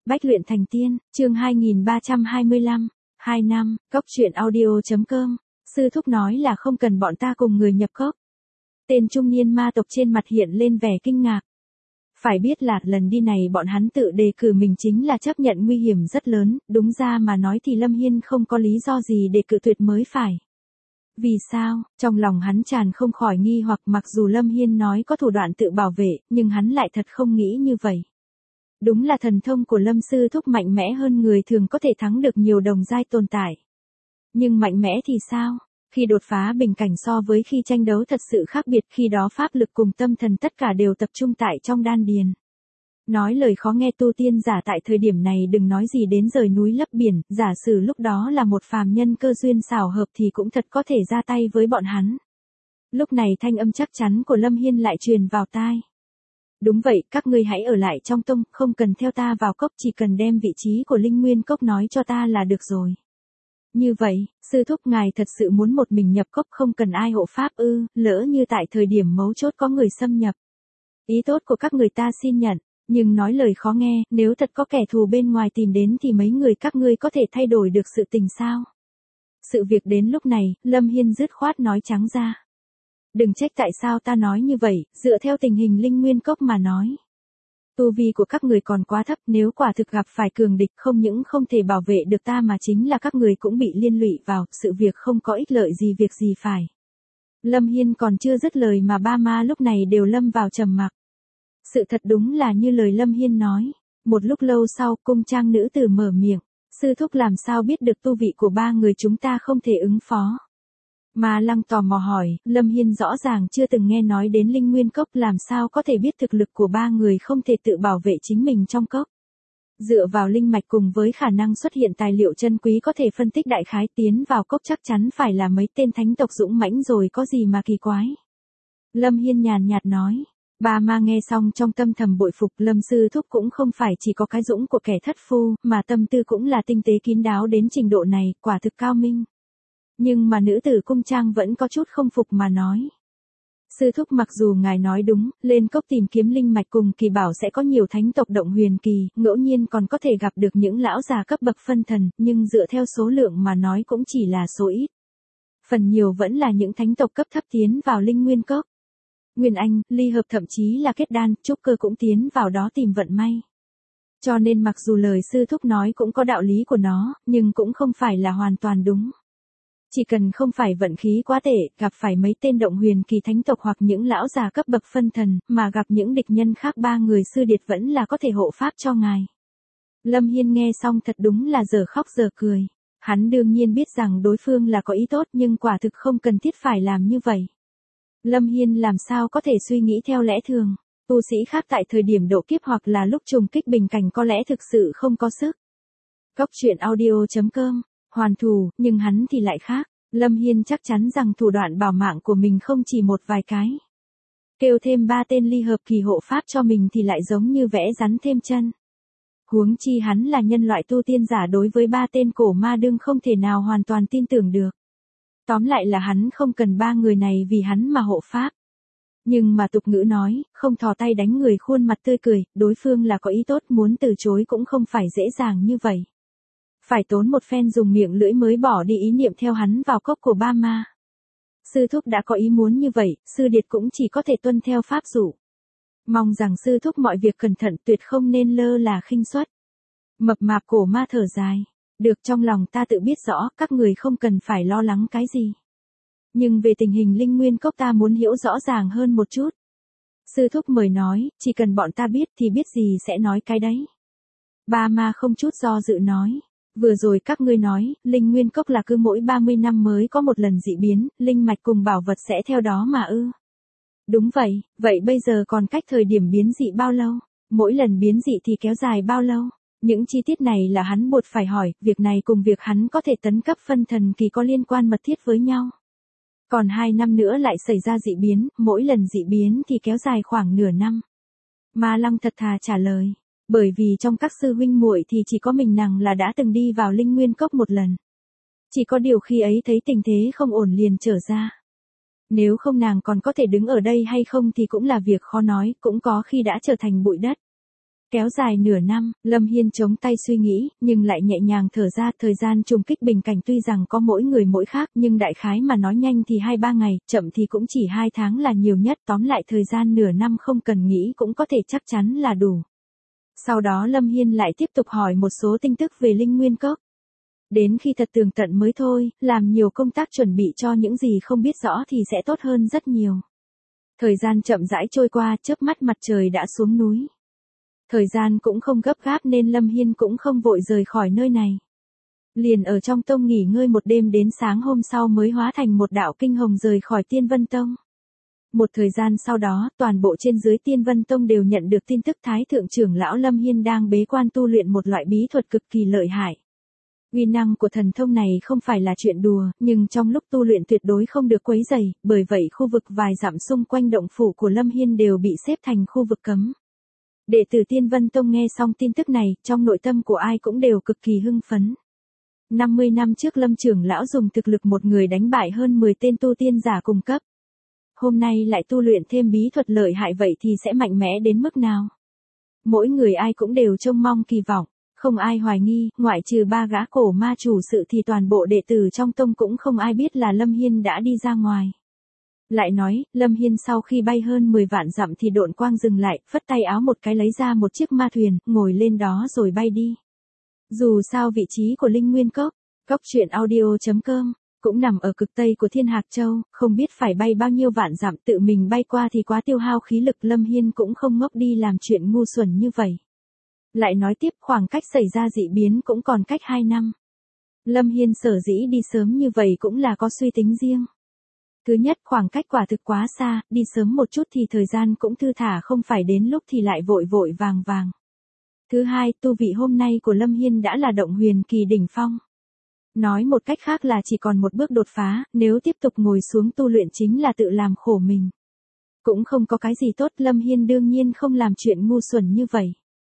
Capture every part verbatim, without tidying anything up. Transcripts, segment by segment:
Bách luyện thành tiên, chương hai nghìn ba trăm hai mươi lăm, hai năm, cốc truyện audio.com, sư thúc nói là không cần bọn ta cùng người nhập cốc. Tên trung niên ma tộc trên mặt hiện lên vẻ kinh ngạc. Phải biết là lần đi này bọn hắn tự đề cử mình chính là chấp nhận nguy hiểm rất lớn, đúng ra mà nói thì Lâm Hiên không có lý do gì để cự tuyệt mới phải. Vì sao? Trong lòng hắn tràn không khỏi nghi hoặc, mặc dù Lâm Hiên nói có thủ đoạn tự bảo vệ, nhưng hắn lại thật không nghĩ như vậy. Đúng là thần thông của Lâm sư thúc mạnh mẽ hơn người thường, có thể thắng được nhiều đồng giai tồn tại. Nhưng mạnh mẽ thì sao? Khi đột phá bình cảnh so với khi tranh đấu thật sự khác biệt, khi đó pháp lực cùng tâm thần tất cả đều tập trung tại trong đan điền. Nói lời khó nghe, tu tiên giả tại thời điểm này đừng nói gì đến rời núi lấp biển, giả sử lúc đó là một phàm nhân cơ duyên xảo hợp thì cũng thật có thể ra tay với bọn hắn. Lúc này thanh âm chắc chắn của Lâm Hiên lại truyền vào tai. Đúng vậy, các ngươi hãy ở lại trong tông, không cần theo ta vào cốc, chỉ cần đem vị trí của linh nguyên cốc nói cho ta là được rồi. Như vậy, sư thúc ngài thật sự muốn một mình nhập cốc không cần ai hộ pháp ư? Lỡ như tại thời điểm mấu chốt có người xâm nhập. Ý tốt của các người ta xin nhận, nhưng nói lời khó nghe, nếu thật có kẻ thù bên ngoài tìm đến thì mấy người các ngươi có thể thay đổi được sự tình sao? Sự việc đến lúc này, Lâm Hiên dứt khoát nói trắng ra. Đừng trách tại sao ta nói như vậy, dựa theo tình hình linh nguyên cốc mà nói. Tu vi của các người còn quá thấp, nếu quả thực gặp phải cường địch không những không thể bảo vệ được ta mà chính là các người cũng bị liên lụy vào, sự việc không có ích lợi gì việc gì phải. Lâm Hiên còn chưa dứt lời mà ba ma lúc này đều lâm vào trầm mặc. Sự thật đúng là như lời Lâm Hiên nói. Một lúc lâu sau, cung trang nữ tử mở miệng. Sư thúc làm sao biết được tu vị của ba người chúng ta không thể ứng phó. Ma Lăng tò mò hỏi, Lâm Hiên rõ ràng chưa từng nghe nói đến linh nguyên cốc, làm sao có thể biết thực lực của ba người không thể tự bảo vệ chính mình trong cốc. Dựa vào linh mạch cùng với khả năng xuất hiện tài liệu chân quý có thể phân tích đại khái, tiến vào cốc chắc chắn phải là mấy tên thánh tộc dũng mãnh rồi, có gì mà kỳ quái. Lâm Hiên nhàn nhạt nói. Ba ma nghe xong trong tâm thầm bội phục, Lâm sư thúc cũng không phải chỉ có cái dũng của kẻ thất phu, mà tâm tư cũng là tinh tế kín đáo đến trình độ này, quả thực cao minh. Nhưng mà nữ tử cung trang vẫn có chút không phục mà nói. Sư thúc, mặc dù ngài nói đúng, lên cốc tìm kiếm linh mạch cùng kỳ bảo sẽ có nhiều thánh tộc động huyền kỳ, ngẫu nhiên còn có thể gặp được những lão già cấp bậc phân thần, nhưng dựa theo số lượng mà nói cũng chỉ là số ít. Phần nhiều vẫn là những thánh tộc cấp thấp tiến vào linh nguyên cốc. Nguyên Anh, ly hợp thậm chí là kết đan, trúc cơ cũng tiến vào đó tìm vận may. Cho nên mặc dù lời sư thúc nói cũng có đạo lý của nó, nhưng cũng không phải là hoàn toàn đúng. Chỉ cần không phải vận khí quá tệ, gặp phải mấy tên động huyền kỳ thánh tộc hoặc những lão già cấp bậc phân thần, mà gặp những địch nhân khác, ba người sư điệt vẫn là có thể hộ pháp cho ngài. Lâm Hiên nghe xong thật đúng là giờ khóc giờ cười. Hắn đương nhiên biết rằng đối phương là có ý tốt, nhưng quả thực không cần thiết phải làm như vậy. Lâm Hiên làm sao có thể suy nghĩ theo lẽ thường. Tu sĩ khác tại thời điểm độ kiếp hoặc là lúc trùng kích bình cảnh có lẽ thực sự không có sức. Cốc truyện audio.com, hoàn thù, nhưng hắn thì lại khác. Lâm Hiên chắc chắn rằng thủ đoạn bảo mạng của mình không chỉ một vài cái. Kêu thêm ba tên ly hợp kỳ hộ pháp cho mình thì lại giống như vẽ rắn thêm chân. Huống chi hắn là nhân loại tu tiên giả, đối với ba tên cổ ma đương không thể nào hoàn toàn tin tưởng được. Tóm lại là hắn không cần ba người này vì hắn mà hộ pháp. Nhưng mà tục ngữ nói, không thò tay đánh người khuôn mặt tươi cười, đối phương là có ý tốt, muốn từ chối cũng không phải dễ dàng như vậy. Phải tốn một phen dùng miệng lưỡi mới bỏ đi ý niệm theo hắn vào cốc của ba ma. Sư thúc đã có ý muốn như vậy, sư điệt cũng chỉ có thể tuân theo pháp dụ. Mong rằng sư thúc mọi việc cẩn thận, tuyệt không nên lơ là khinh suất. Mập mạp cổ ma thở dài. Được, trong lòng ta tự biết rõ, các người không cần phải lo lắng cái gì. Nhưng về tình hình linh nguyên cốc ta muốn hiểu rõ ràng hơn một chút. Sư thúc mời nói, chỉ cần bọn ta biết thì biết gì sẽ nói cái đấy. Ba ma không chút do dự nói. Vừa rồi các ngươi nói, linh nguyên cốc là cứ mỗi ba mươi năm mới có một lần dị biến, linh mạch cùng bảo vật sẽ theo đó mà ư. Đúng vậy, vậy bây giờ còn cách thời điểm biến dị bao lâu? Mỗi lần biến dị thì kéo dài bao lâu? Những chi tiết này là hắn buộc phải hỏi, việc này cùng việc hắn có thể tấn cấp phân thần kỳ có liên quan mật thiết với nhau. Còn hai năm nữa lại xảy ra dị biến, mỗi lần dị biến thì kéo dài khoảng nửa năm. Ma Lăng thật thà trả lời, bởi vì trong các sư huynh muội thì chỉ có mình nàng là đã từng đi vào linh nguyên cốc một lần. Chỉ có điều khi ấy thấy tình thế không ổn liền trở ra. Nếu không nàng còn có thể đứng ở đây hay không thì cũng là việc khó nói, cũng có khi đã trở thành bụi đất. Kéo dài nửa năm, Lâm Hiên chống tay suy nghĩ, nhưng lại nhẹ nhàng thở ra. Thời gian trùng kích bình cảnh tuy rằng có mỗi người mỗi khác, nhưng đại khái mà nói nhanh thì hai ba ngày, chậm thì cũng chỉ hai tháng là nhiều nhất. Tóm lại thời gian nửa năm không cần nghĩ cũng có thể chắc chắn là đủ. Sau đó Lâm Hiên lại tiếp tục hỏi một số tin tức về Linh Nguyên Cốc. Đến khi thật tường tận mới thôi, làm nhiều công tác chuẩn bị cho những gì không biết rõ thì sẽ tốt hơn rất nhiều. Thời gian chậm rãi trôi qua, chớp mắt mặt trời đã xuống núi. Thời gian cũng không gấp gáp nên Lâm Hiên cũng không vội rời khỏi nơi này. Liền ở trong tông nghỉ ngơi một đêm đến sáng hôm sau mới hóa thành một đạo kinh hồng rời khỏi Tiên Vân Tông. Một thời gian sau đó, toàn bộ trên dưới Tiên Vân Tông đều nhận được tin tức Thái Thượng trưởng lão Lâm Hiên đang bế quan tu luyện một loại bí thuật cực kỳ lợi hại. Uy năng của thần thông này không phải là chuyện đùa, nhưng trong lúc tu luyện tuyệt đối không được quấy rầy, bởi vậy khu vực vài dặm xung quanh động phủ của Lâm Hiên đều bị xếp thành khu vực cấm. Đệ tử Tiên Vân Tông nghe xong tin tức này, trong nội tâm của ai cũng đều cực kỳ hưng phấn. năm mươi năm trước Lâm trưởng lão dùng thực lực một người đánh bại hơn mười tên tu tiên giả cùng cấp. Hôm nay lại tu luyện thêm bí thuật lợi hại vậy thì sẽ mạnh mẽ đến mức nào? Mỗi người ai cũng đều trông mong kỳ vọng, không ai hoài nghi, ngoại trừ ba gã cổ ma chủ sự thì toàn bộ đệ tử trong tông cũng không ai biết là Lâm Hiên đã đi ra ngoài. Lại nói, Lâm Hiên sau khi bay hơn mười vạn dặm thì độn quang dừng lại, phất tay áo một cái lấy ra một chiếc ma thuyền, ngồi lên đó rồi bay đi. Dù sao vị trí của Linh Nguyên Cốc, cốc truyện audio chấm com, cũng nằm ở cực tây của Thiên Hạc Châu, không biết phải bay bao nhiêu vạn dặm tự mình bay qua thì quá tiêu hao khí lực. Lâm Hiên cũng không ngốc đi làm chuyện ngu xuẩn như vậy. Lại nói tiếp khoảng cách xảy ra dị biến cũng còn cách hai năm. Lâm Hiên sở dĩ đi sớm như vậy cũng là có suy tính riêng. Thứ nhất, khoảng cách quả thực quá xa, đi sớm một chút thì thời gian cũng thư thả, không phải đến lúc thì lại vội vội vàng vàng. Thứ hai, tu vị hôm nay của Lâm Hiên đã là động huyền kỳ đỉnh phong. Nói một cách khác là chỉ còn một bước đột phá, nếu tiếp tục ngồi xuống tu luyện chính là tự làm khổ mình. Cũng không có cái gì tốt, Lâm Hiên đương nhiên không làm chuyện ngu xuẩn như vậy.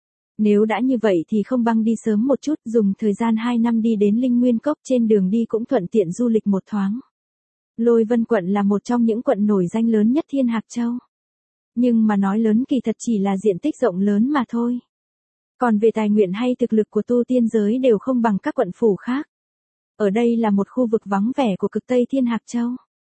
Nếu đã như vậy thì không băng đi sớm một chút, dùng thời gian hai năm đi đến Linh Nguyên Cốc, trên đường đi cũng thuận tiện du lịch một thoáng. Lôi Vân quận là một trong những quận nổi danh lớn nhất Thiên Hạc Châu. Nhưng mà nói lớn kỳ thật chỉ là diện tích rộng lớn mà thôi. Còn về tài nguyện hay thực lực của tu tiên giới đều không bằng các quận phủ khác. Ở đây là một khu vực vắng vẻ của cực Tây Thiên Hạc Châu.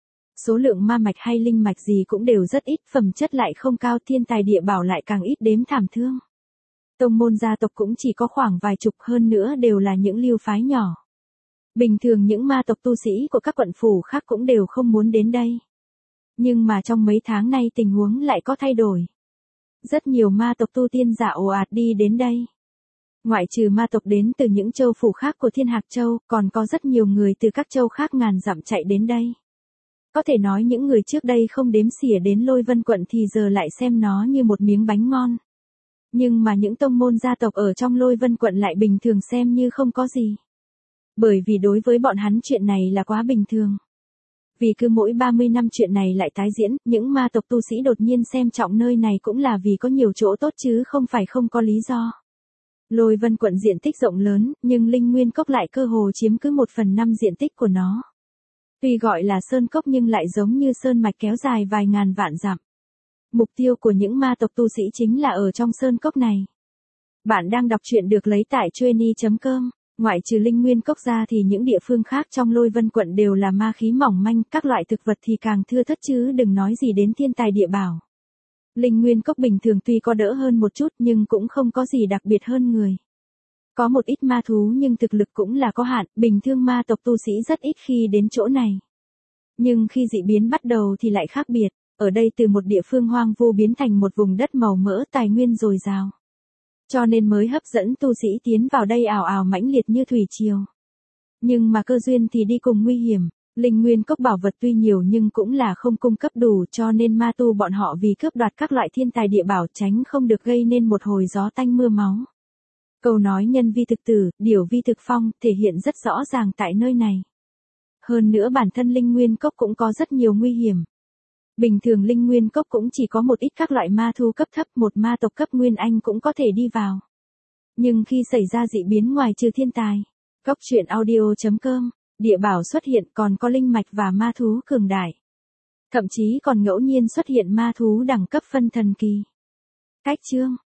Số lượng ma mạch hay linh mạch gì cũng đều rất ít, phẩm chất lại không cao, thiên tài địa bảo lại càng ít đếm thảm thương. Tông môn gia tộc cũng chỉ có khoảng vài chục, hơn nữa đều là những lưu phái nhỏ. Bình thường những ma tộc tu sĩ của các quận phủ khác cũng đều không muốn đến đây. Nhưng mà trong mấy tháng nay tình huống lại có thay đổi. Rất nhiều ma tộc tu tiên giả ồ ạt đi đến đây. Ngoại trừ ma tộc đến từ những châu phủ khác của Thiên Hạc Châu, còn có rất nhiều người từ các châu khác ngàn dặm chạy đến đây. Có thể nói những người trước đây không đếm xỉa đến Lôi Vân quận thì giờ lại xem nó như một miếng bánh ngon. Nhưng mà những tông môn gia tộc ở trong Lôi Vân quận lại bình thường xem như không có gì. Bởi vì đối với bọn hắn chuyện này là quá bình thường. Vì cứ mỗi ba mươi năm chuyện này lại tái diễn, những ma tộc tu sĩ đột nhiên xem trọng nơi này cũng là vì có nhiều chỗ tốt chứ không phải không có lý do. Lôi Vân quận diện tích rộng lớn, nhưng Linh Nguyên Cốc lại cơ hồ chiếm cứ một phần năm diện tích của nó. Tuy gọi là sơn cốc nhưng lại giống như sơn mạch kéo dài vài ngàn vạn dặm. Mục tiêu của những ma tộc tu sĩ chính là ở trong sơn cốc này. Bạn đang đọc truyện được lấy tại trueni chấm com. Ngoại trừ Linh Nguyên Cốc ra thì những địa phương khác trong Lôi Vân quận đều là ma khí mỏng manh, các loại thực vật thì càng thưa thớt chứ đừng nói gì đến thiên tài địa bảo. Linh Nguyên Cốc bình thường tuy có đỡ hơn một chút nhưng cũng không có gì đặc biệt hơn người. Có một ít ma thú nhưng thực lực cũng là có hạn, bình thường ma tộc tu sĩ rất ít khi đến chỗ này. Nhưng khi dị biến bắt đầu thì lại khác biệt, ở đây từ một địa phương hoang vu biến thành một vùng đất màu mỡ tài nguyên dồi dào. Cho nên mới hấp dẫn tu sĩ tiến vào đây ào ào mãnh liệt như thủy triều. Nhưng mà cơ duyên thì đi cùng nguy hiểm, Linh Nguyên Cốc bảo vật tuy nhiều nhưng cũng là không cung cấp đủ, cho nên ma tu bọn họ vì cướp đoạt các loại thiên tài địa bảo tránh không được gây nên một hồi gió tanh mưa máu. Câu nói nhân vi thực tử, điều vi thực phong thể hiện rất rõ ràng tại nơi này. Hơn nữa bản thân Linh Nguyên Cốc cũng có rất nhiều nguy hiểm. Bình thường Linh Nguyên Cốc cũng chỉ có một ít các loại ma thu cấp thấp, một ma tộc cấp Nguyên Anh cũng có thể đi vào. Nhưng khi xảy ra dị biến ngoài trừ thiên tài, cốc truyện audio chấm com, địa bảo xuất hiện còn có linh mạch và ma thú cường đại. Thậm chí còn ngẫu nhiên xuất hiện ma thú đẳng cấp phân thần kỳ. Cách chương